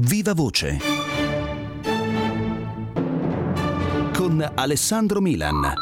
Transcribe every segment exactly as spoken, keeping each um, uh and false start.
Viva Voce con Alessandro Milan.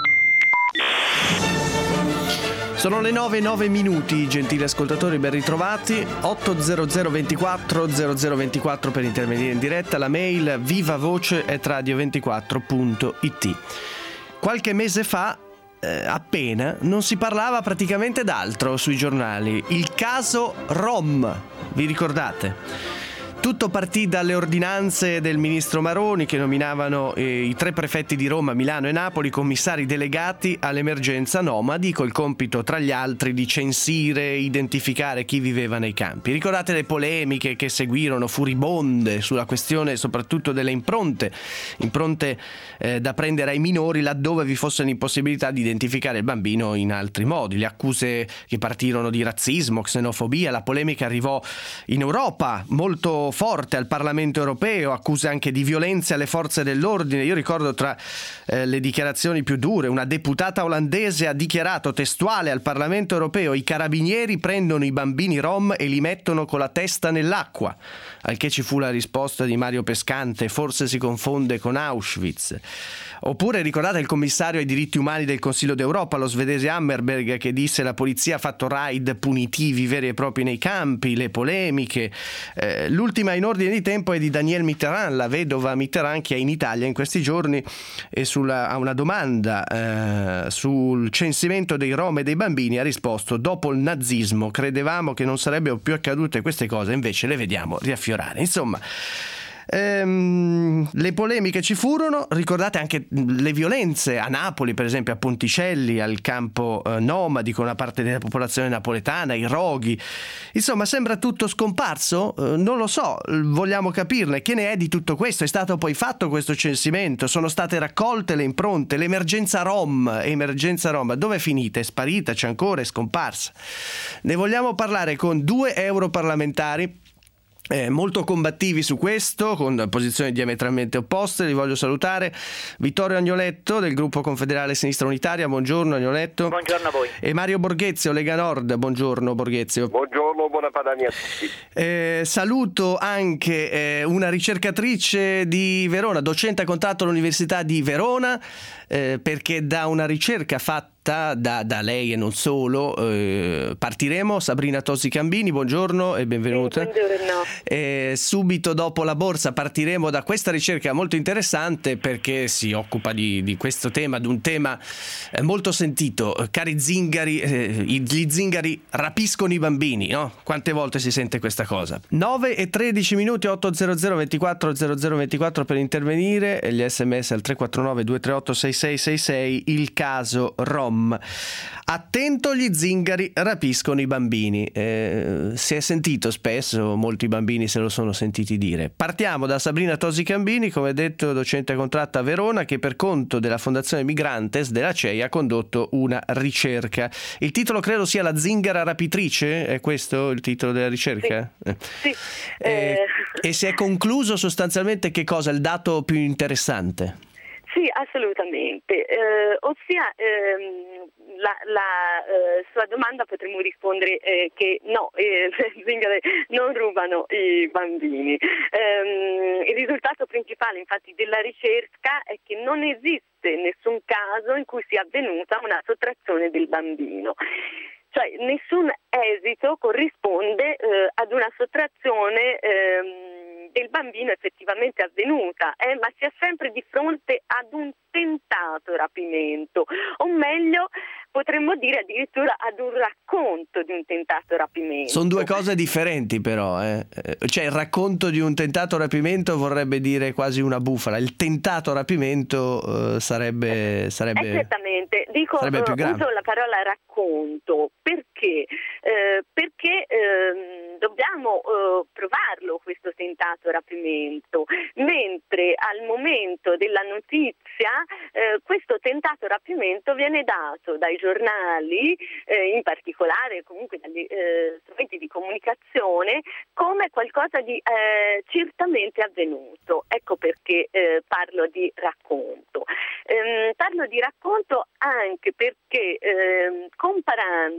Sono le nove e nove minuti, gentili ascoltatori, ben ritrovati. otto zero zero ventiquattro zero zero ventiquattro per intervenire in diretta, la mail vivavoce at radio ventiquattro punto it. Qualche mese fa, eh, appena, non si parlava praticamente d'altro sui giornali. Il caso Rom, vi ricordate? Tutto partì dalle ordinanze del ministro Maroni che nominavano eh, i tre prefetti di Roma, Milano e Napoli commissari delegati all'emergenza nomadi, col compito tra gli altri di censire e identificare chi viveva nei campi. Ricordate le polemiche che seguirono furibonde sulla questione soprattutto delle impronte, impronte eh, da prendere ai minori laddove vi fosse l'impossibilità di identificare il bambino in altri modi, le accuse che partirono di razzismo, xenofobia, la polemica arrivò in Europa molto forte al Parlamento europeo, accuse anche di violenze alle forze dell'ordine. Io ricordo tra eh, le dichiarazioni più dure, una deputata olandese ha dichiarato testuale al Parlamento europeo: i carabinieri prendono i bambini rom e li mettono con la testa nell'acqua, al che ci fu la risposta di Mario Pescante: forse si confonde con Auschwitz. Oppure ricordate il commissario ai diritti umani del Consiglio d'Europa, lo svedese Hammerberg, che disse: la polizia ha fatto raid punitivi veri e propri nei campi, le polemiche. Eh, l'ultima in ordine di tempo è di Danielle Mitterrand, la vedova Mitterrand, che è in Italia in questi giorni e sulla, a una domanda eh, sul censimento dei rom e dei bambini ha risposto: dopo il nazismo credevamo che non sarebbero più accadute queste cose, invece le vediamo riaffiorare. Insomma, Ehm, le polemiche ci furono, ricordate anche le violenze a Napoli, per esempio a Ponticelli, al campo eh, nomadi con una parte della popolazione napoletana, i roghi. Insomma, sembra tutto scomparso? Eh, non lo so, vogliamo capirne. Che ne è di tutto questo? È stato poi fatto questo censimento? Sono state raccolte le impronte? L'emergenza Rom, emergenza Rom, dove è finita? È sparita? C'è ancora? È scomparsa? Ne vogliamo parlare con due europarlamentari Eh, molto combattivi su questo, con posizioni diametralmente opposte. Li voglio salutare. Vittorio Agnoletto del gruppo Confederale Sinistra Unitaria, buongiorno Agnoletto. Buongiorno a voi. E Mario Borghezio, Lega Nord, buongiorno Borghezio. Buongiorno, buona Padania a tutti. Eh, saluto anche eh, una ricercatrice di Verona, docente a contratto all'Università di Verona, eh, perché da una ricerca fatta Da, da lei e non solo eh, partiremo. Sabrina Tosi Cambini, buongiorno e benvenuta. Sì, buongiorno. Eh, subito dopo la borsa partiremo da questa ricerca molto interessante, perché si occupa di, di questo tema, di un tema eh, molto sentito. Cari zingari, eh, gli zingari rapiscono i bambini, no? Quante volte si sente questa cosa? nove e tredici minuti, otto zero zero ventiquattro zero zero ventiquattro per intervenire, e gli sms al tre quattro nove due tre otto sei sei sei sei. Il caso Rom. Attento, gli zingari rapiscono i bambini. Eh, si è sentito spesso, molti bambini se lo sono sentiti dire. Partiamo da Sabrina Tosi Cambini, come detto docente contratta a Verona, che per conto della Fondazione Migrantes della C E I ha condotto una ricerca. Il titolo credo sia La zingara rapitrice, è questo il titolo della ricerca? Sì. sì. Eh, Eh... E si è concluso sostanzialmente che cosa? Il dato più interessante? Sì, assolutamente. Eh, ossia, ehm, la, la eh, sua domanda potremmo rispondere eh, che no, eh, le zingare non rubano i bambini. Ehm, il risultato principale, infatti, della ricerca è che non esiste nessun caso in cui sia avvenuta una sottrazione del bambino. Cioè, nessun esito corrisponde eh, ad una sottrazione ehm, del bambino effettivamente avvenuta, eh, ma si è sempre di fronte ad un tentato rapimento, o meglio potremmo dire addirittura ad un racconto di un tentato rapimento. Sono due cose differenti però, eh. Cioè il racconto di un tentato rapimento vorrebbe dire quasi una bufala, il tentato rapimento eh, sarebbe sarebbe Esattamente, dico sarebbe più grave. Uso la parola racconto perché eh, perché eh, dobbiamo eh, provarlo questo tentato rapimento, mentre al momento della notizia eh, questo tentato rapimento viene dato dai giornali, eh, in particolare comunque dagli eh, strumenti di comunicazione, come qualcosa di eh, certamente avvenuto. Ecco perché eh, parlo di racconto. Ehm, parlo di racconto anche perché ehm, comparando i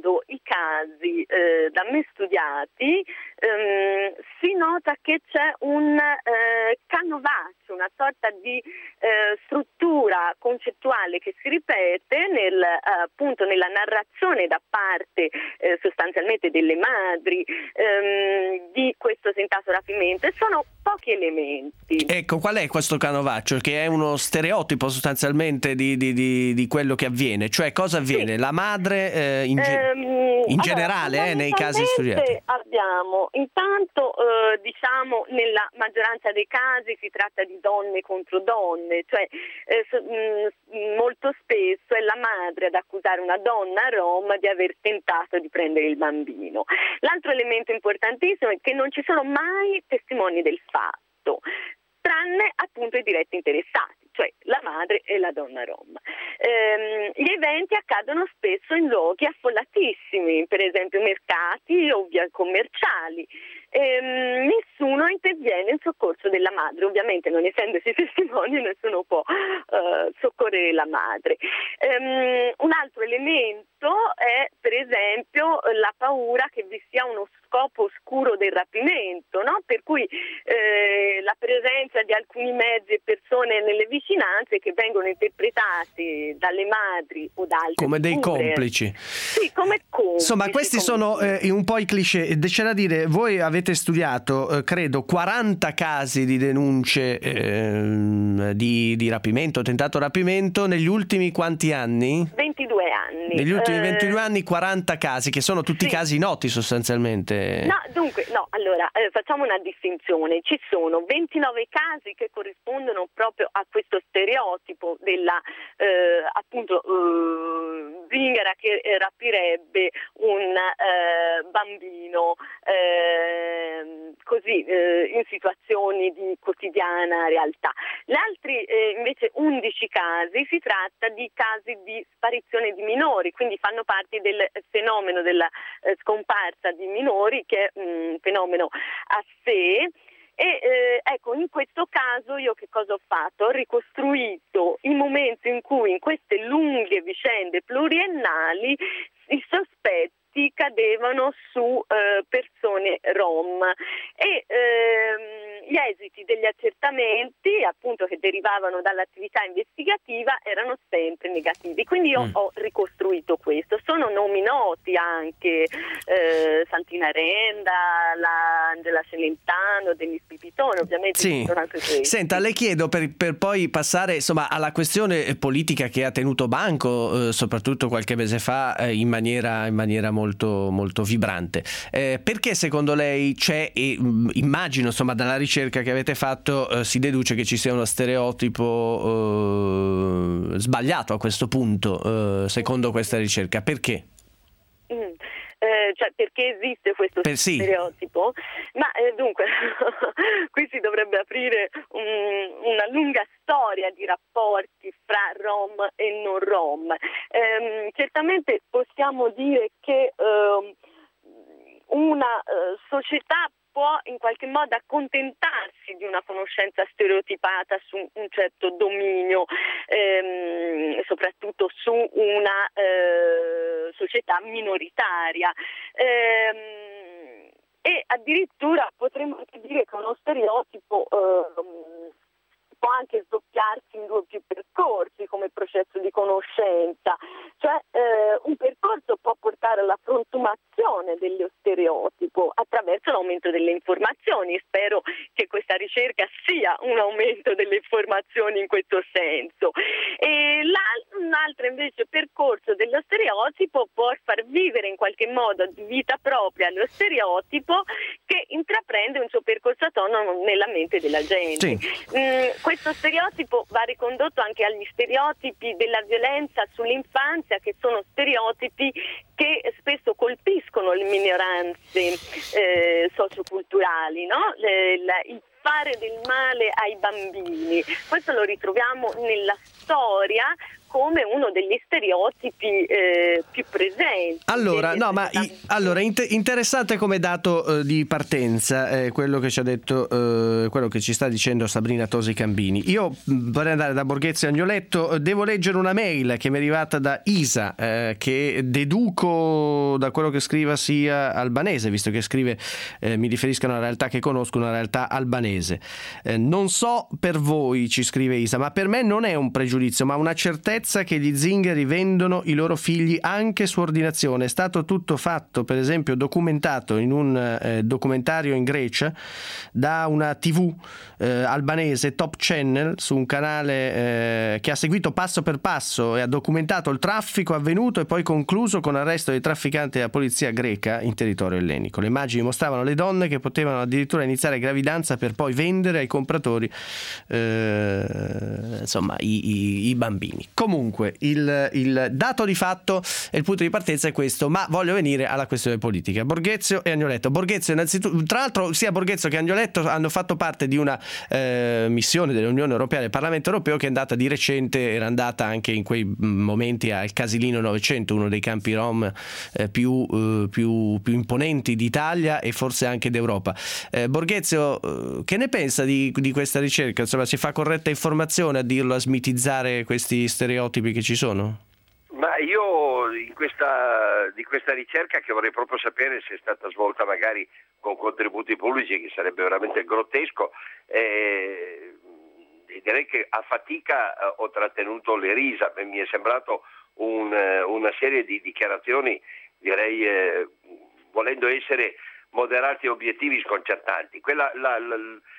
casi eh, da me studiati ehm, si nota che c'è un eh, canovaccio, una sorta di eh, struttura concettuale che si ripete nel, eh, appunto nella narrazione da parte eh, sostanzialmente delle madri ehm, di questo tentato rapimento, e sono pochi elementi. Ecco, qual è questo canovaccio? Che è uno stereotipo sostanzialmente di, di, di, di quello che avviene, cioè cosa avviene? Sì. La madre eh, in, ge- ehm, in allora, generale eh, nei casi studiati abbiamo intanto eh, diciamo nella maggioranza dei casi si tratta di donne contro donne, cioè eh, so, mh, molto spesso è la madre ad accusare una donna rom di aver tentato di prendere il bambino. L'altro elemento importantissimo è che non ci sono mai testimoni del fatto, tranne appunto i diretti interessati, cioè la madre e la donna rom. Ehm, gli eventi accadono spesso in luoghi affollatissimi, per esempio mercati o via commerciali. Ehm, nessuno interviene in soccorso della madre, ovviamente non essendosi testimoni nessuno può uh, soccorrere la madre. Ehm, un altro elemento è per esempio la paura che vi sia uno scopo oscuro del rapimento, no? Per cui eh, la presenza di alcuni mezzi e persone nelle vicinanze che vengono interpretati dalle madri o da altre come dei figure. complici. Sì, come complici. Insomma, questi sono eh, un po' i cliché. C'è da dire, voi avete studiato, eh, credo, quaranta casi di denunce eh, di, di rapimento, tentato rapimento, negli ultimi quanti anni? ventidue anni. Negli ultimi eh... ventidue anni quaranta casi, che sono tutti sì. casi noti sostanzialmente. No, dunque, no, allora, eh, facciamo una distinzione. Ci sono ventinove casi che corrispondono proprio a questo stereotipo della, eh, appunto, eh, zingara che eh, rapirebbe un eh, bambino eh, così, eh, in situazioni di quotidiana realtà. Gli altri, eh, invece, undici casi, si tratta di casi di sparizione di minori, quindi fanno parte del fenomeno della eh, scomparsa di minori, che è un fenomeno a sé. E eh, ecco, in questo caso io che cosa ho fatto? Ho ricostruito il momento in cui in queste lunghe vicende pluriennali i sospetti cadevano su eh, persone rom e ehm, gli esiti degli accertamenti, appunto, che derivavano dall'attività investigativa erano sempre negativi. Quindi io mm. ho ricostruito questo. Sono nomi noti anche, eh, Santina Renda, la Angela Celentano, Denis Pipitone, ovviamente sì. ci sono anche questi. Senta, le chiedo per, per poi passare insomma alla questione politica che ha tenuto banco, eh, soprattutto qualche mese fa, eh, in maniera in maniera molto molto vibrante. Eh, perché secondo lei c'è, e mh, immagino insomma dalla ricerca che avete fatto eh, si deduce che ci sia uno stereotipo eh, sbagliato a questo punto, eh, secondo questa ricerca? Perché? Mm. Eh, cioè perché esiste questo per stereotipo? Sì. Ma eh, dunque qui si dovrebbe aprire un, una lunga storia di rapporti fra rom e non rom. Eh, certamente possiamo dire che eh, una eh, società può in qualche modo accontentarsi di una conoscenza stereotipata su un certo dominio, ehm, soprattutto su una eh, società minoritaria. Ehm, e addirittura potremmo anche dire che uno stereotipo eh, può anche sdoppiarsi in due o più percorsi come processo di conoscenza, cioè eh, un percorso può portare alla frantumazione dello stereotipo attraverso l'aumento delle informazioni. Spero che questa ricerca sia un aumento delle informazioni in questo senso. E un altro invece percorso dello stereotipo può far vivere in qualche modo di vita propria lo stereotipo che intraprende un suo percorso autonomo nella mente della gente. Sì. Mm, questo stereotipo va ricondotto anche agli stereotipi della violenza sull'infanzia, che sono stereotipi che spesso colpiscono le minoranze eh, socioculturali, no? Le, la, il fare del male ai bambini. Questo lo ritroviamo nella storia come uno degli stereotipi eh, più presenti. Allora, no, ma i, allora inter- interessante come dato eh, di partenza eh, quello che ci ha detto, eh, quello che ci sta dicendo Sabrina Tosi Cambini. Io mh, vorrei andare da Borghezio e Agnoletto, devo leggere una mail che mi è arrivata da Isa, eh, che deduco da quello che scriva sia albanese, visto che scrive eh, mi riferisco a una realtà che conosco, una realtà albanese. Eh, non so per voi, ci scrive Isa, ma per me non è un pregiudizio, ma una certezza che gli zingari vendono i loro figli anche su ordinazione. È stato tutto fatto, per esempio documentato in un eh, documentario in Grecia da una tivù eh, albanese, Top Channel, su un canale eh, che ha seguito passo per passo e ha documentato il traffico avvenuto e poi concluso con l'arresto dei trafficanti della polizia greca in territorio ellenico. Le immagini mostravano le donne che potevano addirittura iniziare gravidanza per poi vendere ai compratori eh, insomma i, i, i bambini. Comunque il, il dato di fatto e il punto di partenza è questo, ma voglio venire alla questione politica. Borghezio e Agnoletto. Borghezio innanzitutto, tra l'altro sia Borghezio che Agnoletto hanno fatto parte di una eh, missione dell'Unione Europea, del Parlamento Europeo, che è andata di recente, era andata anche in quei momenti al Casilino novecento, uno dei campi rom eh, più, eh, più, più imponenti d'Italia e forse anche d'Europa. Eh, Borghezio, eh, che ne pensa di, di questa ricerca? Insomma, si fa corretta informazione a dirlo, a smitizzare questi stereotipi che ci sono? Ma io in questa, di questa ricerca, che vorrei proprio sapere se è stata svolta magari con contributi pubblici, che sarebbe veramente grottesco, eh, direi che a fatica eh, ho trattenuto le risa. Mi è sembrato un, una serie di dichiarazioni, direi eh, volendo essere moderati e obiettivi, sconcertanti. Quella, la, la,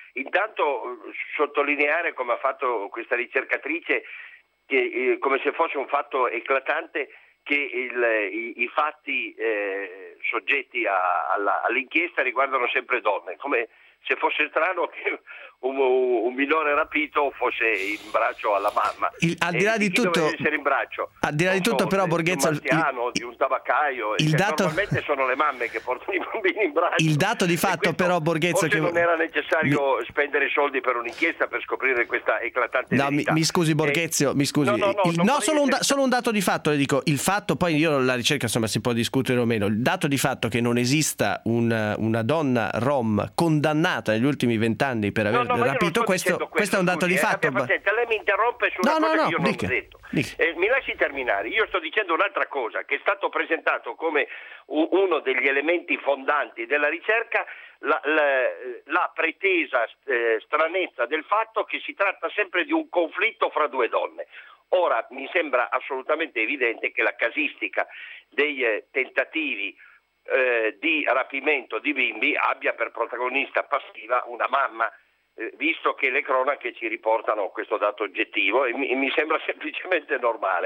intanto sottolineare, come ha fatto questa ricercatrice, che, eh, come se fosse un fatto eclatante, che il, i, i fatti eh, soggetti a, alla, all'inchiesta riguardano sempre donne, come se fosse strano che un, un minore rapito fosse in braccio alla mamma. Il, al di là di, di tutto, deve essere in braccio? Al di là di tutto, so, però, Borghezio, di un anziano, il, di un tabaccaio. Il cioè, dato, normalmente sono le mamme che portano i bambini in braccio. Il dato di fatto, però, Borghezio, forse che non era necessario mi... spendere soldi per un'inchiesta per scoprire questa eclatante no, verità. Mi, mi scusi, Borghezio, eh, mi scusi. No, no, no, il, no solo, un da, solo un dato di fatto, le dico. Il fatto, poi io la ricerca, insomma, si può discutere o meno. Il dato di fatto che non esista una, una donna rom condannata negli ultimi vent'anni per aver no, no, rapito, questo, questo, questo è un dato scusi, di fatto. Eh, pazienza, lei mi interrompe su una no, cosa no, no, che io dica, non ho detto. Eh, mi lasci terminare. Io sto dicendo un'altra cosa, che è stato presentato come uno degli elementi fondanti della ricerca la, la, la pretesa eh, stranezza del fatto che si tratta sempre di un conflitto fra due donne. Ora, mi sembra assolutamente evidente che la casistica dei eh, tentativi eh, di rapimento di bimbi abbia per protagonista passiva una mamma, eh, visto che le cronache ci riportano questo dato oggettivo, e mi, e mi sembra semplicemente normale.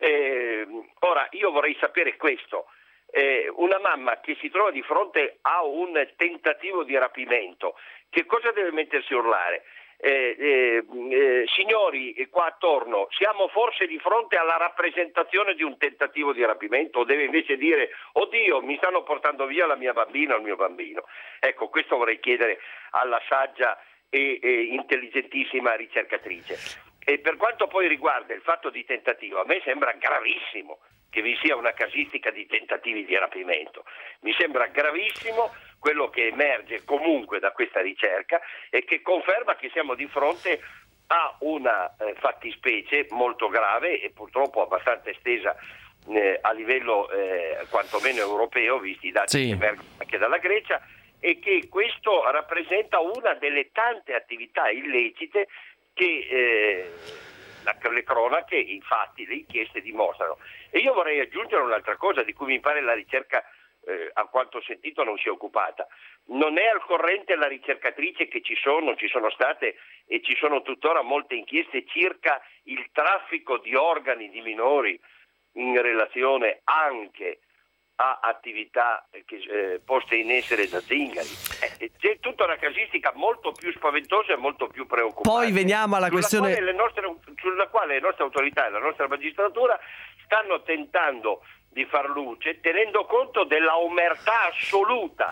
Eh, ora, io vorrei sapere questo. Eh, una mamma che si trova di fronte a un tentativo di rapimento, che cosa deve mettersi a urlare? Eh, eh, eh, signori, qua attorno, siamo forse di fronte alla rappresentazione di un tentativo di rapimento, o deve invece dire: oddio, mi stanno portando via la mia bambina o il mio bambino? Ecco, questo vorrei chiedere alla saggia e, e intelligentissima ricercatrice. E per quanto poi riguarda il fatto di tentativo, a me sembra gravissimo che vi sia una casistica di tentativi di rapimento. Mi sembra gravissimo quello che emerge comunque da questa ricerca e che conferma che siamo di fronte a una eh, fattispecie molto grave e purtroppo abbastanza estesa eh, a livello eh, quantomeno europeo, visti i dati sì. che emergono anche dalla Grecia, e che questo rappresenta una delle tante attività illecite che eh, la, le cronache, i fatti, le inchieste dimostrano. E io vorrei aggiungere un'altra cosa di cui mi pare la ricerca, eh, a quanto ho sentito, non si è occupata. Non è al corrente la ricercatrice che ci sono, ci sono state e ci sono tuttora molte inchieste circa il traffico di organi di minori in relazione anche a attività che, eh, poste in essere da zingari. Eh, c'è tutta una casistica molto più spaventosa e molto più preoccupante. Poi veniamo alla sulla questione quale le nostre, sulla quale le nostre autorità e la nostra magistratura stanno tentando di far luce, tenendo conto della omertà assoluta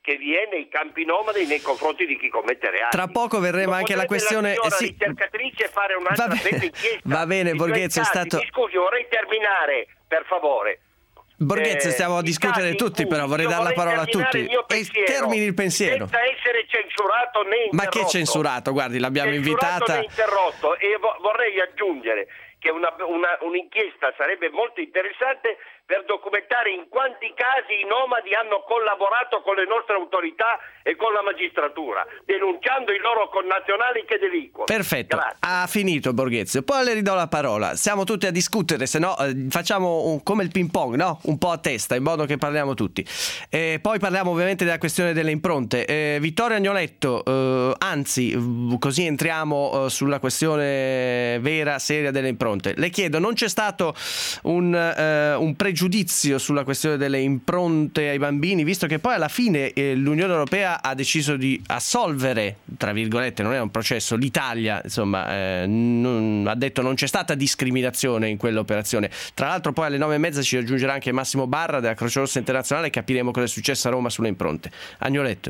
che vi è nei campi nomadi nei confronti di chi commette reati. Tra poco verremo non anche alla questione la sì. ricercatrice fare un'altra va bene, bella inchiesta. va bene Borghezio, è stato... Mi scusi, vorrei terminare, per favore. Borghezio, stiamo a eh, discutere tutti, però vorrei dare la parola a tutti. E termini il pensiero. Senza essere censurato né interrotto. Ma che censurato? Guardi, l'abbiamo censurato invitata. Né interrotto. E vo- vorrei aggiungere che una, una, un'inchiesta sarebbe molto interessante per documentare in quanti casi i nomadi hanno collaborato con le nostre autorità e con la magistratura, denunciando i loro connazionali che delinquono. Perfetto, Grazie. Ha finito Borghezio. Poi le ridò la parola. Siamo tutti a discutere, se no eh, facciamo un, come il ping pong, no? Un po' a testa, in modo che parliamo tutti. E poi parliamo ovviamente della questione delle impronte. Eh, Vittorio Agnoletto, eh, anzi, così entriamo eh, sulla questione vera, seria delle impronte. Le chiedo, non c'è stato un, eh, un pregiudizio sulla questione delle impronte ai bambini, visto che poi alla fine eh, l'Unione Europea ha deciso di assolvere, tra virgolette, non è un processo, l'Italia insomma eh, non, ha detto non c'è stata discriminazione in quell'operazione. Tra l'altro poi alle nove e mezza ci raggiungerà anche Massimo Barra della Croce Rossa Internazionale e capiremo cosa è successo a Roma sulle impronte. Agnoletto.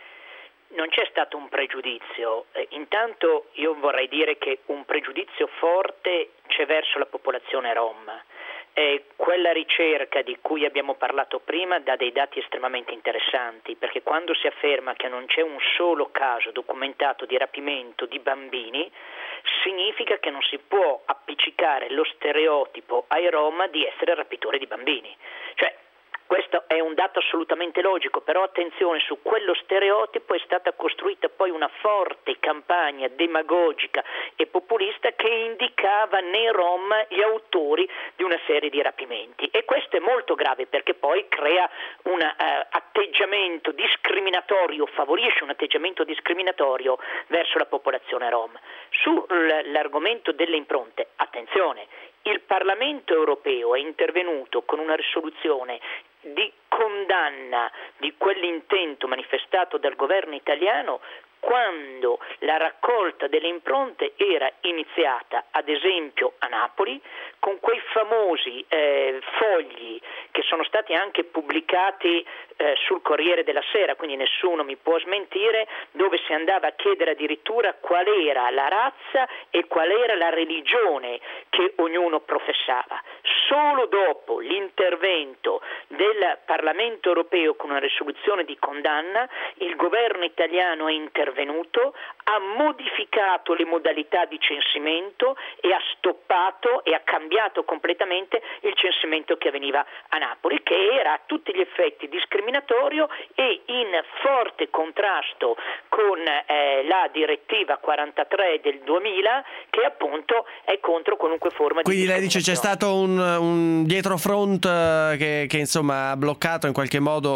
Non c'è stato un pregiudizio, eh, intanto io vorrei dire che un pregiudizio forte c'è verso la popolazione rom. Eh, quella ricerca di cui abbiamo parlato prima dà dei dati estremamente interessanti, perché quando si afferma che non c'è un solo caso documentato di rapimento di bambini, significa che non si può appiccicare lo stereotipo ai rom di essere rapitori di bambini. Cioè, questo è un dato assolutamente logico, però attenzione, su quello stereotipo è stata costruita poi una forte campagna demagogica e populista che indicava nei rom gli autori di una serie di rapimenti, e questo è molto grave perché poi crea un uh, atteggiamento discriminatorio, favorisce un atteggiamento discriminatorio verso la popolazione rom. Sull'argomento delle impronte, attenzione, il Parlamento europeo è intervenuto con una risoluzione di condanna di quell'intento manifestato dal governo italiano quando la raccolta delle impronte era iniziata, ad esempio a Napoli, con quei famosi eh, fogli che sono stati anche pubblicati eh, sul Corriere della Sera, quindi nessuno mi può smentire, dove si andava a chiedere addirittura qual era la razza e qual era la religione che ognuno professava. Solo dopo l'intervento del Parlamento europeo con una risoluzione di condanna, il governo italiano è intervenuto, ha modificato le modalità di censimento e ha stoppato e ha cambiato completamente il censimento che avveniva a Napoli, che era a tutti gli effetti discriminatorio e in forte contrasto con eh, la direttiva quarantatré del duemila, che appunto è contro qualunque forma Quindi di discriminazione. Quindi lei dice c'è stato un, un dietrofront uh, che, che insomma ha bloccato in qualche modo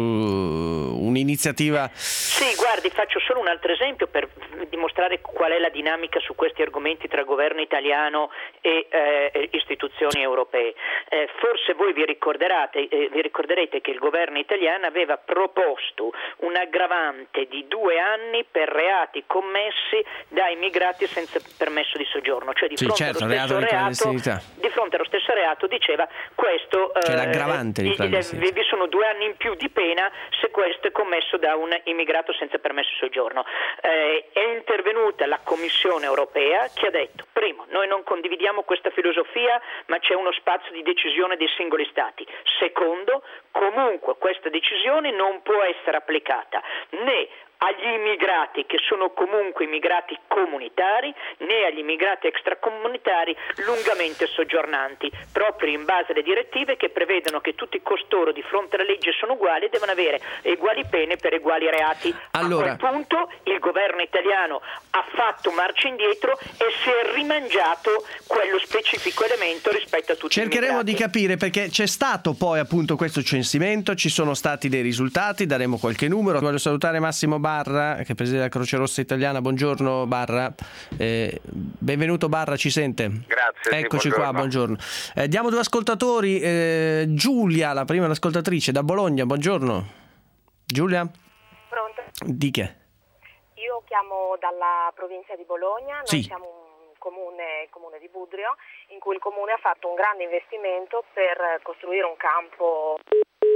uh, un'iniziativa? Sì, guardi, faccio solo un altro esempio per dimostrare qual è la dinamica su questi argomenti tra governo italiano e eh, istituzioni europee. Eh, forse voi vi ricorderete, eh, vi ricorderete che il governo italiano aveva proposto un aggravante di due anni per reati commessi da immigrati senza permesso di soggiorno, cioè di sì, fronte certo, allo stesso reato di reato, clandestinità. di fronte allo stesso reato diceva questo c'è eh, l'aggravante di clandestinità. vi sono due anni in più di pena se questo è commesso da un immigrato senza permesso di soggiorno. Eh, è intervenuta la Commissione europea che ha detto: primo, noi non condividiamo questa filosofia, ma c'è uno spazio di decisione dei singoli stati. Secondo, comunque questa decisione non può essere applicata né agli immigrati che sono comunque immigrati comunitari né agli immigrati extracomunitari lungamente soggiornanti, proprio in base alle direttive che prevedono che tutti costoro di fronte alla legge sono uguali e devono avere uguali pene per uguali reati. Allora, a quel punto il governo italiano ha fatto marcia indietro e si è rimangiato quello specifico elemento rispetto a tutti cercheremo gli immigrati. di capire, perché c'è stato poi appunto questo censimento, ci sono stati dei risultati, daremo qualche numero. Voglio salutare Massimo Barra, che è presidente della Croce Rossa Italiana. Buongiorno Barra, eh, benvenuto Barra, ci sente? Grazie. Eccoci sì, qua, buongiorno. Eh, diamo due ascoltatori, eh, Giulia, la prima ascoltatrice da Bologna, buongiorno. Giulia? Pronto? Di che? Io chiamo dalla provincia di Bologna, noi sì. siamo un comune, il comune di Budrio, in cui il comune ha fatto un grande investimento per costruire un campo.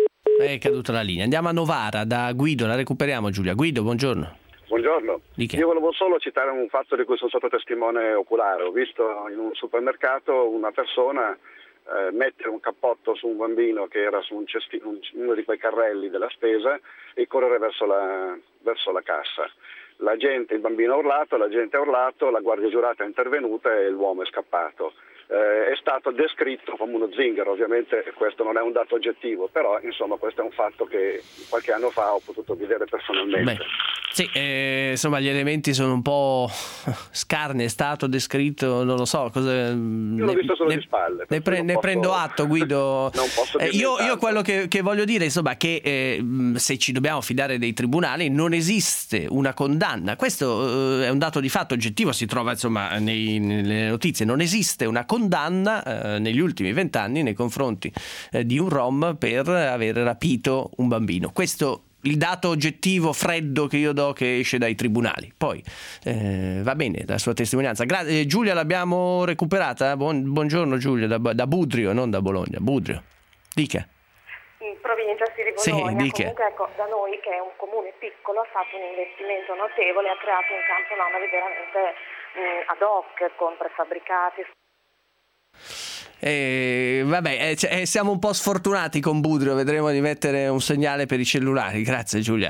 è caduta la linea. Andiamo a Novara da Guido, la recuperiamo Giulia. Guido, buongiorno. Buongiorno, io volevo solo citare un fatto di cui sono stato testimone oculare. Ho visto in un supermercato una persona eh, mettere un cappotto su un bambino che era su un cestino, un, uno di quei carrelli della spesa, e correre verso la, verso la cassa. La gente, il bambino ha urlato, la gente ha urlato, la guardia giurata è intervenuta e l'uomo è scappato. Eh, è stato descritto come uno zingaro, ovviamente questo non è un dato oggettivo, però insomma questo è un fatto che qualche anno fa ho potuto vedere personalmente. Beh, sì, eh, insomma gli elementi sono un po' scarni, è stato descritto, non lo so cosa. Io l'ho ne, visto solo ne, di spalle. Ne, pre, ne posso, prendo atto, Guido. Non posso eh, io, io quello che, che voglio dire, insomma, che eh, se ci dobbiamo fidare dei tribunali non esiste una condanna. Questo eh, è un dato di fatto oggettivo, si trova insomma nei, nelle notizie. Non esiste una condanna eh, negli ultimi vent'anni nei confronti eh, di un rom per aver rapito un bambino. Questo il dato oggettivo freddo che io do, che esce dai tribunali. Poi eh, va bene la sua testimonianza. Gra- eh, Giulia l'abbiamo recuperata? Buon, buongiorno Giulia, da, da Budrio, non da Bologna. Budrio, dica. In provincia di Bologna, sì, comunque ecco, da noi che è un comune piccolo ha fatto un investimento notevole, ha creato un campo nomadi veramente mh, ad hoc con prefabbricati. Eh, vabbè, eh, cioè, siamo un po' sfortunati con Budrio, vedremo di mettere un segnale per i cellulari. Grazie Giulia.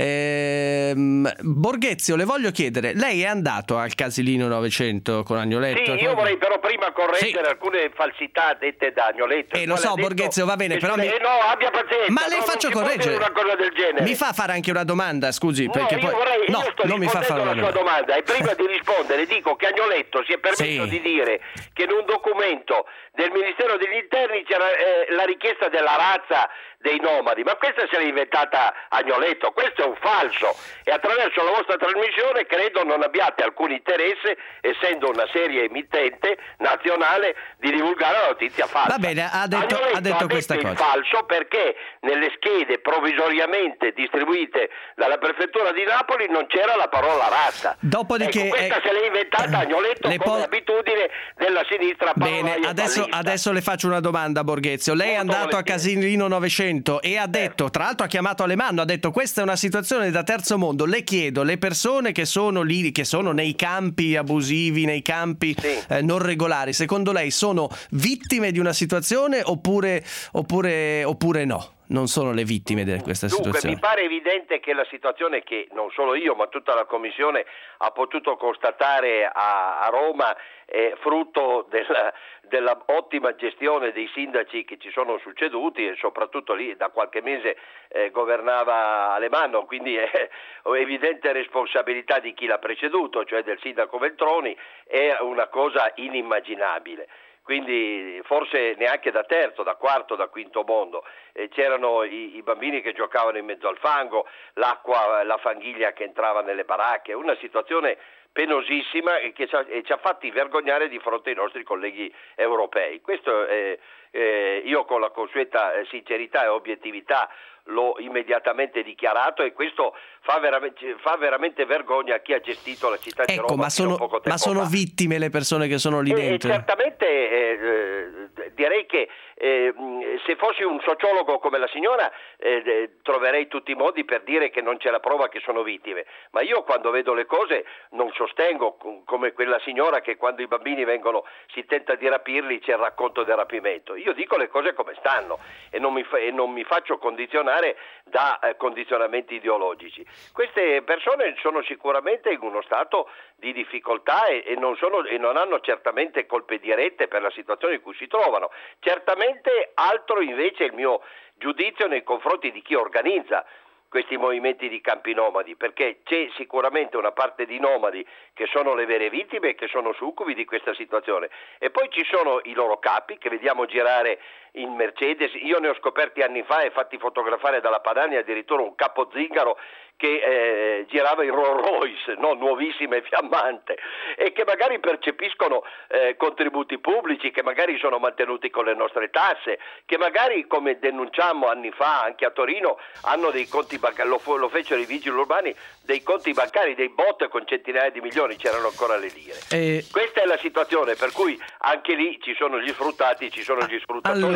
eh, Borghezio, le voglio chiedere, lei è andato al Casilino novecento con Agnoletto? Sì, io vorrei però prima correggere sì. alcune falsità dette da Agnoletto. Eh, lo so Borghezio, va bene, però mi... eh, no, abbia pazienza. Ma le no, faccio correggere una cosa del genere. Mi fa fare anche una domanda, scusi, no, perché io poi vorrei, no, io sto non mi fa fare una sua domanda, e prima di rispondere dico che Agnoletto si è permesso sì. di dire che in un documento del Ministero degli Interni c'era eh, la richiesta della razza dei nomadi, ma questa se l'è inventata Agnoletto, questo è un falso, e attraverso la vostra trasmissione credo non abbiate alcun interesse, essendo una serie emittente nazionale, di divulgare la notizia falsa. Va bene, ha detto, ha detto ha questa detto cosa. Il falso perché nelle schede provvisoriamente distribuite dalla prefettura di Napoli non c'era la parola razza. Dopodiché ecco, questa eh, se l'è inventata Agnoletto come po- abitudine della sinistra. Bene, adesso, adesso le faccio una domanda Borghezio. Lei Molto è andato volentieri. a Casilino novecento e ha detto, tra l'altro ha chiamato Alemanno, ha detto questa è una situazione da terzo mondo. Le chiedo, le persone che sono lì, che sono nei campi abusivi, nei campi sì. eh, non regolari, secondo lei sono vittime di una situazione oppure, oppure, oppure no? Non sono le vittime di questa Dunque, situazione. Mi pare evidente che la situazione che non solo io ma tutta la Commissione ha potuto constatare a, a Roma è frutto della, della ottima gestione dei sindaci che ci sono succeduti, e soprattutto lì da qualche mese eh, governava Alemanno, quindi è evidente responsabilità di chi l'ha preceduto, cioè del sindaco Veltroni, è una cosa inimmaginabile. Quindi forse neanche da terzo, da quarto, da quinto mondo. E c'erano i, i bambini che giocavano in mezzo al fango, l'acqua, la fanghiglia che entrava nelle baracche, una situazione penosissima e che ci ha, e ci ha fatti vergognare di fronte ai nostri colleghi europei. Questo è, eh, io con la consueta sincerità e obiettività l'ho immediatamente dichiarato, e questo fa veramente, fa veramente vergogna a chi ha gestito la città di ecco, Roma. Ma sono, poco tempo ma sono fa. vittime le persone che sono lì e, dentro? E certamente eh, direi che eh, se fossi un sociologo come la signora eh, troverei tutti i modi per dire che non c'è la prova che sono vittime, ma io quando vedo le cose non sostengo come quella signora che quando i bambini vengono si tenta di rapirli c'è il racconto del rapimento. Io dico le cose come stanno e non mi, fa, e non mi faccio condizionare da eh, condizionamenti ideologici. Queste persone sono sicuramente in uno stato di difficoltà e, e, non sono, e non hanno certamente colpe dirette per la situazione in cui si trovano. Certamente altro invece è il mio giudizio nei confronti di chi organizza questi movimenti di campi nomadi, perché c'è sicuramente una parte di nomadi che sono le vere vittime e che sono succubi di questa situazione, e poi ci sono i loro capi che vediamo girare in Mercedes. Io ne ho scoperti anni fa e fatti fotografare dalla Padania addirittura un capo zingaro che eh, girava in Rolls Royce, no? Nuovissima e fiammante, e che magari percepiscono eh, contributi pubblici, che magari sono mantenuti con le nostre tasse, che magari, come denunciammo anni fa anche a Torino, hanno dei conti bancari, lo, lo fecero i vigili urbani, dei conti bancari, dei bot con centinaia di milioni, c'erano ancora le lire. E... Questa è la situazione, per cui anche lì ci sono gli sfruttati, ci sono gli sfruttatori.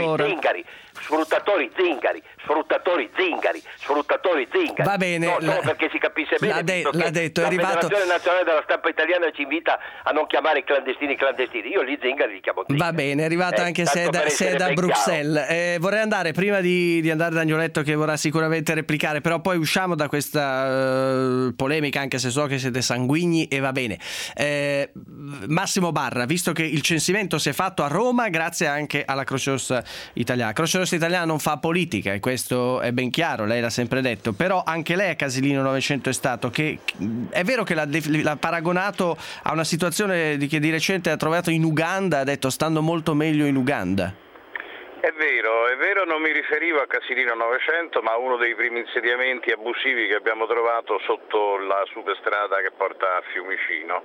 allora. zingari, sfruttatori zingari, sfruttatori zingari, sfruttatori zingari. Va bene. No, solo perché si capisse bene, l'ha, de- visto l'ha che detto, è la arrivato... Federazione Nazionale della Stampa Italiana ci invita a non chiamare i clandestini clandestini. Io li zingari li chiamo zingari. Va bene, è arrivato eh, anche se è da, se è da Bruxelles. Eh, vorrei andare, prima di, di andare da Agnoletto, che vorrà sicuramente replicare, però poi usciamo da questa uh, polemica, anche se so che siete sanguigni e va bene. Eh, Massimo Barra, visto che il censimento si è fatto a Roma grazie anche alla Croce Rossa Italiana. Croce Rossa Italiana non fa politica e questo è ben chiaro, lei l'ha sempre detto, però anche lei a Casilino novecento è stato, che è vero che l'ha, l'ha paragonato a una situazione di che di recente ha trovato in Uganda, ha detto stando molto meglio in Uganda. È vero, è vero, non mi riferivo a Casilino novecento, ma a uno dei primi insediamenti abusivi che abbiamo trovato sotto la superstrada che porta a Fiumicino.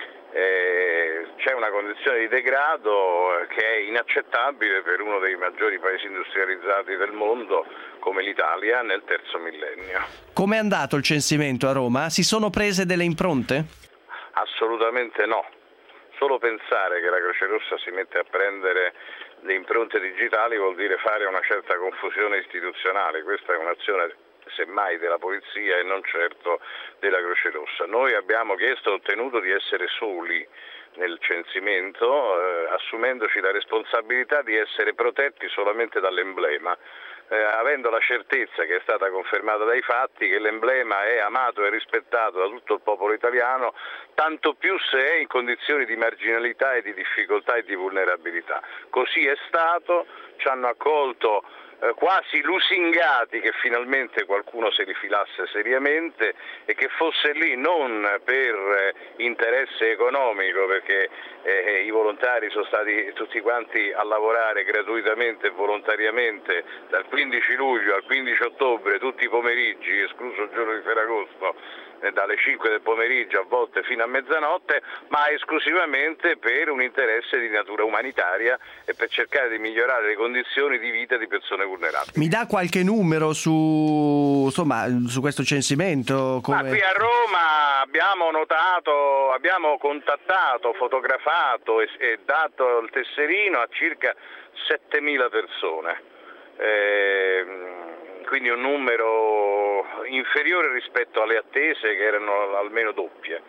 Eh, c'è una condizione di degrado che è inaccettabile per uno dei maggiori paesi industrializzati del mondo come l'Italia nel terzo millennio. Come è andato il censimento a Roma? Si sono prese delle impronte? Assolutamente no. Solo pensare che la Croce Rossa si mette a prendere le impronte digitali vuol dire fare una certa confusione istituzionale. Questa è un'azione semmai della polizia e non certo della Croce Rossa. Noi abbiamo chiesto e ottenuto di essere soli nel censimento, eh, assumendoci la responsabilità di essere protetti solamente dall'emblema, eh, avendo la certezza, che è stata confermata dai fatti, che l'emblema è amato e rispettato da tutto il popolo italiano, tanto più se è in condizioni di marginalità e di difficoltà e di vulnerabilità. Così è stato, ci hanno accolto quasi lusingati che finalmente qualcuno se li filasse seriamente e che fosse lì non per interesse economico, perché eh, i volontari sono stati tutti quanti a lavorare gratuitamente e volontariamente dal quindici luglio al quindici ottobre tutti i pomeriggi, escluso il giorno di Ferragosto, dalle cinque del pomeriggio a volte fino a mezzanotte, ma esclusivamente per un interesse di natura umanitaria e per cercare di migliorare le condizioni di vita di persone vulnerabili. Mi dà qualche numero su, insomma, su questo censimento? Come... Ma qui a Roma abbiamo notato, abbiamo contattato, fotografato e, e dato il tesserino a circa settemila persone. Eh, quindi un numero inferiore rispetto alle attese, che erano almeno doppie.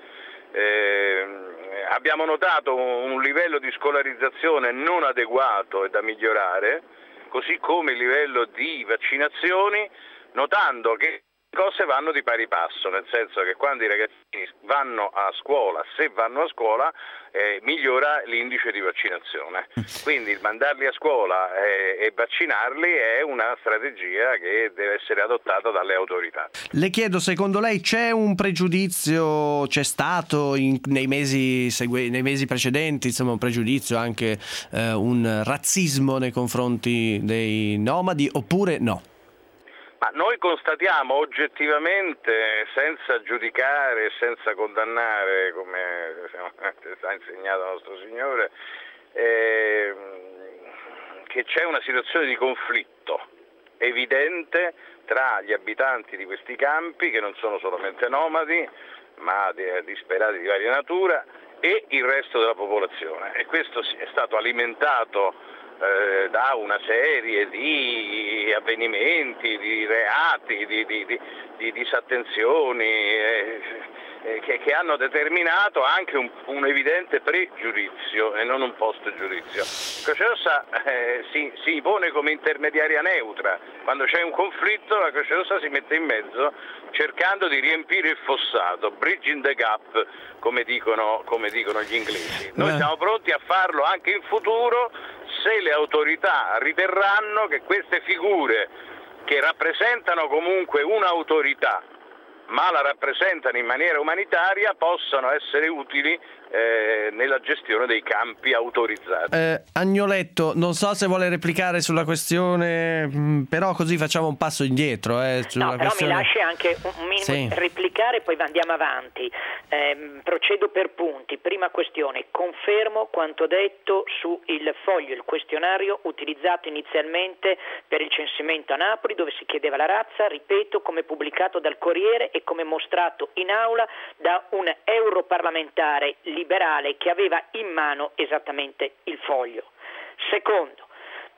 Eh, abbiamo notato un livello di scolarizzazione non adeguato e da migliorare, così come il livello di vaccinazioni, notando che le cose vanno di pari passo, nel senso che quando i ragazzini vanno a scuola, se vanno a scuola, eh, migliora l'indice di vaccinazione. Quindi mandarli a scuola eh, e vaccinarli è una strategia che deve essere adottata dalle autorità. Le chiedo, secondo lei c'è un pregiudizio, c'è stato in, nei, mesi segue, nei mesi precedenti, insomma un pregiudizio, anche eh, un razzismo nei confronti dei nomadi, oppure no? Ma noi constatiamo oggettivamente, senza giudicare, senza condannare, come ha insegnato il nostro Signore, eh, che c'è una situazione di conflitto evidente tra gli abitanti di questi campi, che non sono solamente nomadi, ma disperati di varia natura, e il resto della popolazione. E questo è stato alimentato da una serie di avvenimenti, di reati, di, di, di, di disattenzioni eh, eh, che, che hanno determinato anche un, un evidente pregiudizio e non un post-giudizio. Croce Rossa eh, si, si pone come intermediaria neutra. Quando c'è un conflitto la Croce Rossa si mette in mezzo cercando di riempire il fossato, bridging the gap, come dicono, come dicono gli inglesi. Noi siamo pronti a farlo anche in futuro se le autorità riterranno che queste figure, che rappresentano comunque un'autorità, ma la rappresentano in maniera umanitaria, possano essere utili eh, nella gestione dei campi autorizzati. Eh, Agnoletto, non so se vuole replicare sulla questione, mh, però così facciamo un passo indietro. Eh, sulla no, però questione... mi lasci anche un, un minimo sì. replicare, poi andiamo avanti. Eh, procedo per punti. Prima questione, confermo quanto detto su il foglio, il questionario utilizzato inizialmente per il censimento a Napoli, dove si chiedeva la razza, ripeto, come pubblicato dal Corriere e come mostrato in aula da un europarlamentare liberale che aveva in mano esattamente il foglio. Secondo,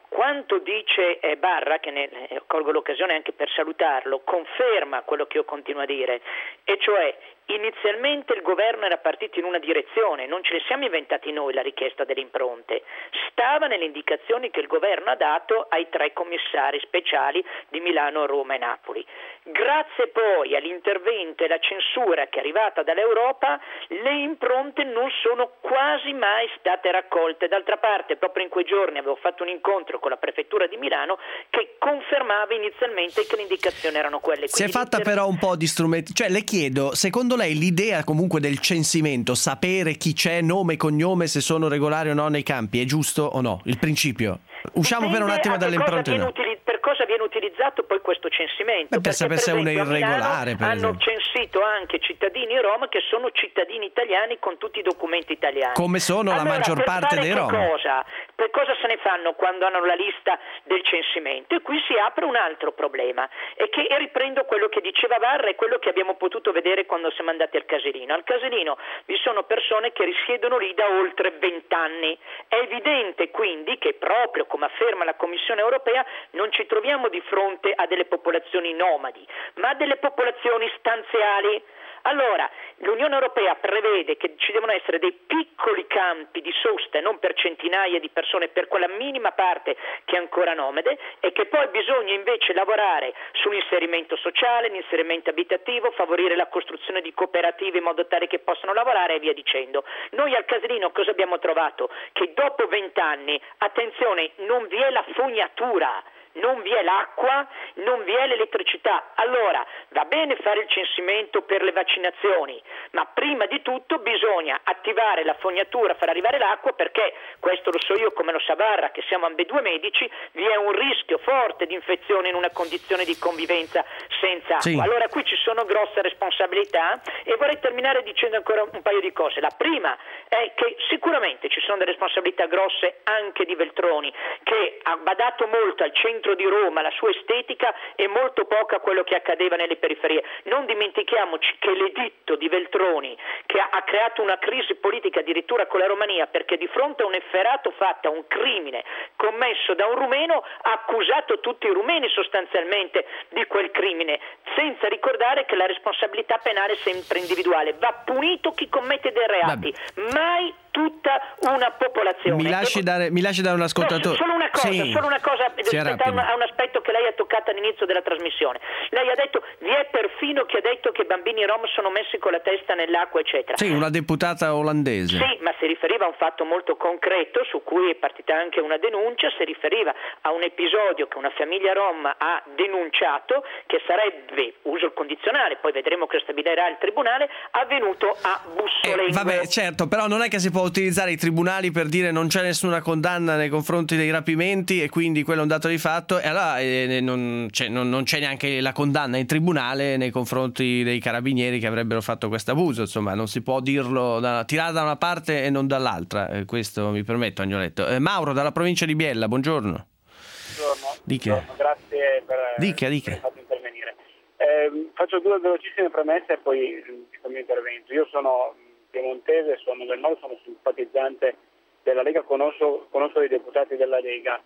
quanto dice eh, Barra, che ne eh, colgo l'occasione anche per salutarlo, conferma quello che io continuo a dire, e cioè inizialmente il governo era partito in una direzione, non ce ne siamo inventati noi la richiesta delle impronte, stava nelle indicazioni che il governo ha dato ai tre commissari speciali di Milano, Roma e Napoli. Grazie poi all'intervento e alla censura che è arrivata dall'Europa, le impronte non sono quasi mai state raccolte. D'altra parte, proprio in quei giorni avevo fatto un incontro con la prefettura di Milano che confermava inizialmente che le indicazioni erano quelle. Si è fatta però un po' di strumenti, cioè le chiedo, secondo lei l'idea comunque del censimento, sapere chi c'è, nome e cognome, se sono regolari o no nei campi, è giusto o no? Il principio. Usciamo per un attimo dalle impronte. No. Utili- per cosa viene utilizzato poi questo censimento? Beh, per sapere se uno è irregolare, per hanno esempio. censito anche cittadini rom che sono cittadini italiani con tutti i documenti italiani. Come sono allora, la maggior parte dei rom. Cosa? Per cosa se ne fanno quando hanno la lista del censimento? E qui si apre un altro problema, e che e riprendo quello che diceva Barra e quello che abbiamo potuto vedere quando siamo andati al Casilino. Al Casilino vi sono persone che risiedono lì da oltre vent'anni. È evidente quindi che proprio come afferma la Commissione europea non ci troviamo di fronte a delle popolazioni nomadi, ma a delle popolazioni stanziali. Allora, l'Unione Europea prevede che ci devono essere dei piccoli campi di sosta, non per centinaia di persone, per quella minima parte che è ancora nomade, e che poi bisogna invece lavorare sull'inserimento sociale, l'inserimento abitativo, favorire la costruzione di cooperative in modo tale che possano lavorare e via dicendo. Noi al Casilino cosa abbiamo trovato? Che dopo vent'anni, attenzione, non vi è la fognatura, non vi è l'acqua, non vi è l'elettricità. Allora, va bene fare il censimento per le vaccinazioni, ma prima di tutto bisogna attivare la fognatura, far arrivare l'acqua, perché, questo lo so io come lo sa Barra, che siamo ambedue medici, vi è un rischio forte di infezione in una condizione di convivenza senza acqua. Sì. Allora qui ci sono grosse responsabilità, e vorrei terminare dicendo ancora un paio di cose. La prima è che sicuramente ci sono delle responsabilità grosse anche di Veltroni, che ha badato molto al centro di Roma, la sua estetica, e molto poco a quello che accadeva nelle periferie. Non dimentichiamoci che l'editto di Veltroni, che ha, ha creato una crisi politica addirittura con la Romania, perché di fronte a un efferato fatto, a un crimine commesso da un rumeno, ha accusato tutti i rumeni sostanzialmente di quel crimine, senza ricordare che la responsabilità penale è sempre individuale. Va punito chi commette dei reati, Vabbè. mai tutta una popolazione. Mi lasci dare, mi lasci dare un ascoltatore. No, solo una cosa, sì. solo una cosa rispetto a un, a un aspetto che lei ha toccato all'inizio della trasmissione. Lei ha detto, vi è perfino chi ha detto che i bambini rom sono messi con la testa nell'acqua, eccetera. Sì, una deputata olandese. Sì, ma si riferiva a un fatto molto concreto, su cui è partita anche una denuncia, si riferiva a un episodio che una famiglia rom ha denunciato, che sarebbe, uso il condizionale, poi vedremo che stabilirà il tribunale, avvenuto a Bussolengo. Eh, vabbè, certo, però non è che si può utilizzare i tribunali per dire non c'è nessuna condanna nei confronti dei rapimenti e quindi quello è un dato di fatto, e allora eh, non, c'è, non, non c'è neanche la condanna in tribunale nei confronti dei carabinieri che avrebbero fatto questo abuso. Insomma, non si può dirlo da, tirare da una parte e non dall'altra, eh, questo mi permetto, Agnoletto. Eh, Mauro dalla provincia di Biella, buongiorno. Buongiorno, Dica. buongiorno, grazie per dica, dica. aver fatto intervenire. Eh, faccio due velocissime premesse e poi il mio intervento. Io sono piemontese, sono del nord, sono simpatizzante della Lega, conosco, conosco i deputati della Lega,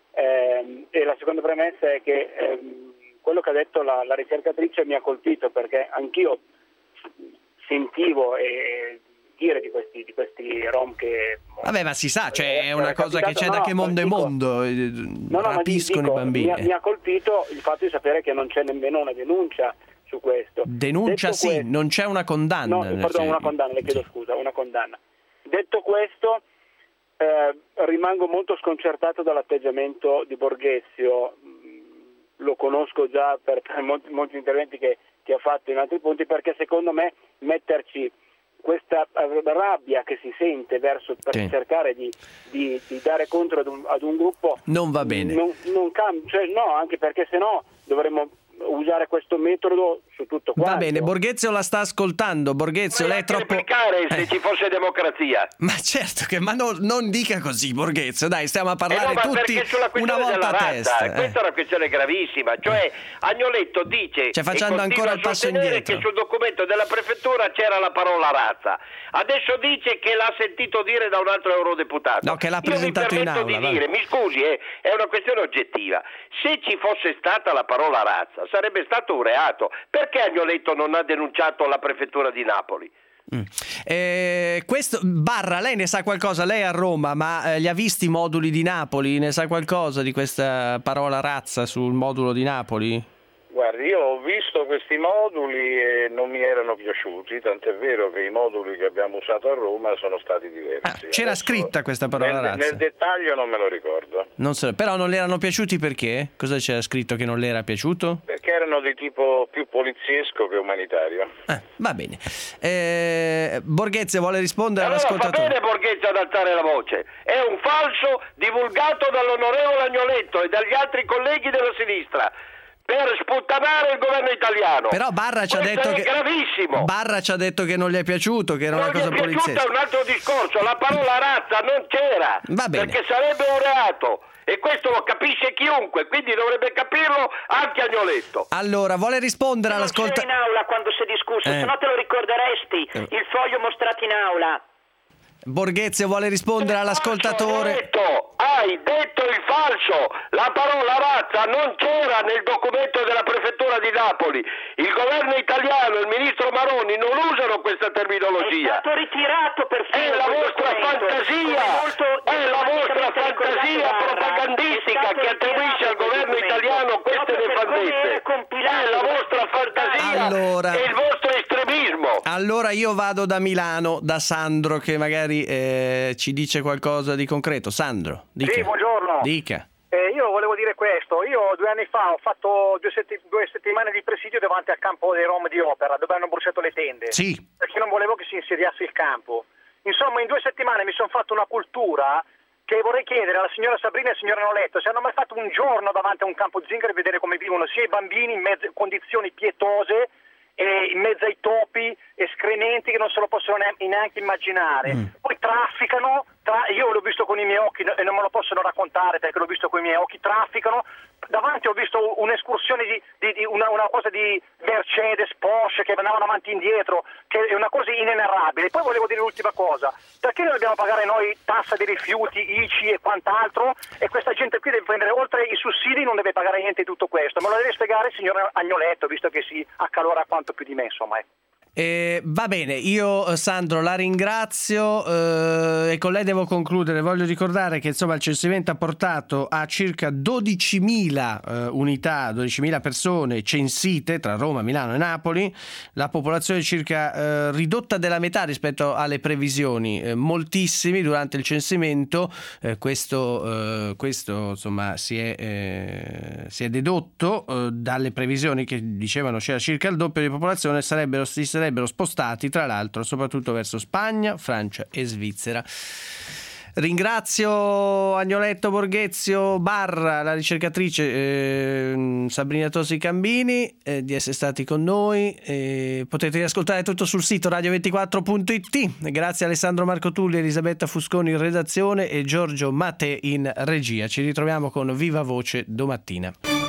eh, e la seconda premessa è che eh, quello che ha detto la, la ricercatrice mi ha colpito, perché anch'io sentivo e dire di questi, di questi rom che... Vabbè, ma si sa, cioè è una cosa che c'è no, da che mondo è mondo, no, no, rapiscono dico, i bambini. Mi ha, mi ha colpito il fatto di sapere che non c'è nemmeno una denuncia su questo. Denuncia Detto sì, questo, non c'è una condanna. No, pardon, cioè, una condanna, le chiedo sì. scusa, una condanna. Detto questo, eh, rimango molto sconcertato dall'atteggiamento di Borghezio. Lo conosco già per, per molti, molti interventi che, che ha fatto in altri punti, perché secondo me metterci questa rabbia che si sente verso per sì. cercare di, di, di dare contro ad un, ad un gruppo non va bene. Non, non cambia, cioè, no, anche perché sennò dovremmo usare questo metodo su tutto quanto. Va bene, Borghezio la sta ascoltando. Borghezio, lei è troppo... replicare se eh. ci fosse democrazia. Ma certo che, ma no, non dica così, Borghezio, dai, stiamo a parlare eh no, tutti una volta a testa. Eh. Questa è una questione gravissima, cioè Agnoletto dice, cioè, facendo ancora il passo indietro, che sul documento della prefettura c'era la parola razza. Adesso dice che l'ha sentito dire da un altro eurodeputato. No, che l'ha presentato in aula. Io mi permetto di dire, mi scusi, eh, è una questione oggettiva. Se ci fosse stata la parola razza, sarebbe stato un reato. Perché Agnoletto non ha denunciato la prefettura di Napoli? Mm. Eh, questo, Barra, lei ne sa qualcosa? Lei è a Roma, ma eh, li ha visti i moduli di Napoli? Ne sa qualcosa di questa parola razza sul modulo di Napoli? Guardi, io ho visto questi moduli e non mi erano piaciuti, tant'è vero che i moduli che abbiamo usato a Roma sono stati diversi. Ah, c'era Adesso, scritta questa parola nel, razza? Nel dettaglio non me lo ricordo. Non so, però non le erano piaciuti perché? Cosa c'era scritto che non le era piaciuto? Perché erano di tipo più poliziesco che umanitario. Ah, va bene. Eh, Borghezio vuole rispondere allora, all'ascoltatore? Va bene Borghezio ad alzare la voce. È un falso divulgato dall'onorevole Agnoletto e dagli altri colleghi della sinistra per sputtanare il governo italiano. Però Barra ci ha detto è che gravissimo. Barra ci ha detto che non gli è piaciuto, che era non una cosa poliziesca. Non gli è piaciuta, è un altro discorso. La parola razza non c'era. Va bene. Perché sarebbe un reato. E questo lo capisce chiunque, quindi dovrebbe capirlo anche Agnoletto. Allora, vuole rispondere all'ascoltatore? Non c'era in aula quando si è discusso, eh. se no te lo ricorderesti, eh. il foglio mostrato in aula. Borghezio vuole rispondere all'ascoltatore? Detto, hai detto il falso, la parola razza non c'era nel documento della prefettura di Napoli. Il governo italiano e il ministro Maroni non usano questa terminologia. È stato ritirato perfino. È la vostra fantasia, è la vostra fantasia propagandistica che attribuisce al governo italiano queste nefandezze. È la vostra fantasia allora, e il vostro estremismo. Allora io vado da Milano, da Sandro, che magari eh, ci dice qualcosa di concreto. Sandro, dica. Sì, buongiorno. Dica. Eh, io volevo dire questo, io due anni fa ho fatto due, setti- due settimane di presidio davanti al campo dei Rom di Opera, dove hanno bruciato le tende, sì. perché non volevo che si insediasse il campo. Insomma, in due settimane mi sono fatto una cultura che vorrei chiedere alla signora Sabrina e al signor Agnoletto se hanno mai fatto un giorno davanti a un campo zingaro e vedere come vivono sia i bambini in mezzo, condizioni pietose, e in mezzo ai topi escrementi che non se lo possono neanche immaginare. Mm. Poi trafficano, tra... io l'ho visto con i miei occhi e non me lo possono raccontare perché l'ho visto con i miei occhi, trafficano. Davanti ho visto un'escursione di, di, di una, una cosa di Mercedes, Porsche che andavano avanti e indietro, che è una cosa inenarrabile. Poi volevo dire l'ultima cosa, perché noi dobbiamo pagare noi tassa dei rifiuti, I C I e quant'altro, e questa gente qui deve prendere, oltre i sussidi non deve pagare niente di tutto questo? Me lo deve spiegare il signor Agnoletto, visto che si accalora quanto più di me, insomma. Eh, va bene, io Sandro la ringrazio eh, e con lei devo concludere. Voglio ricordare che insomma il censimento ha portato a circa dodicimila eh, unità, dodicimila persone censite tra Roma, Milano e Napoli. La popolazione è circa eh, ridotta della metà rispetto alle previsioni, eh, moltissimi durante il censimento. Eh, questo, eh, questo insomma si è, eh, si è dedotto eh, dalle previsioni che dicevano c'era circa il doppio di popolazione, sarebbero si sarebbero spostati tra l'altro soprattutto verso Spagna, Francia e Svizzera. Ringrazio Agnoletto, Borghezio, Barra, la ricercatrice eh, Sabrina Tosi Cambini eh, di essere stati con noi. Eh, potete riascoltare tutto sul sito radio ventiquattro punto it. Grazie a Alessandro Marco Tulli, Elisabetta Fusconi in redazione e Giorgio Mattei in regia. Ci ritroviamo con Viva Voce domattina.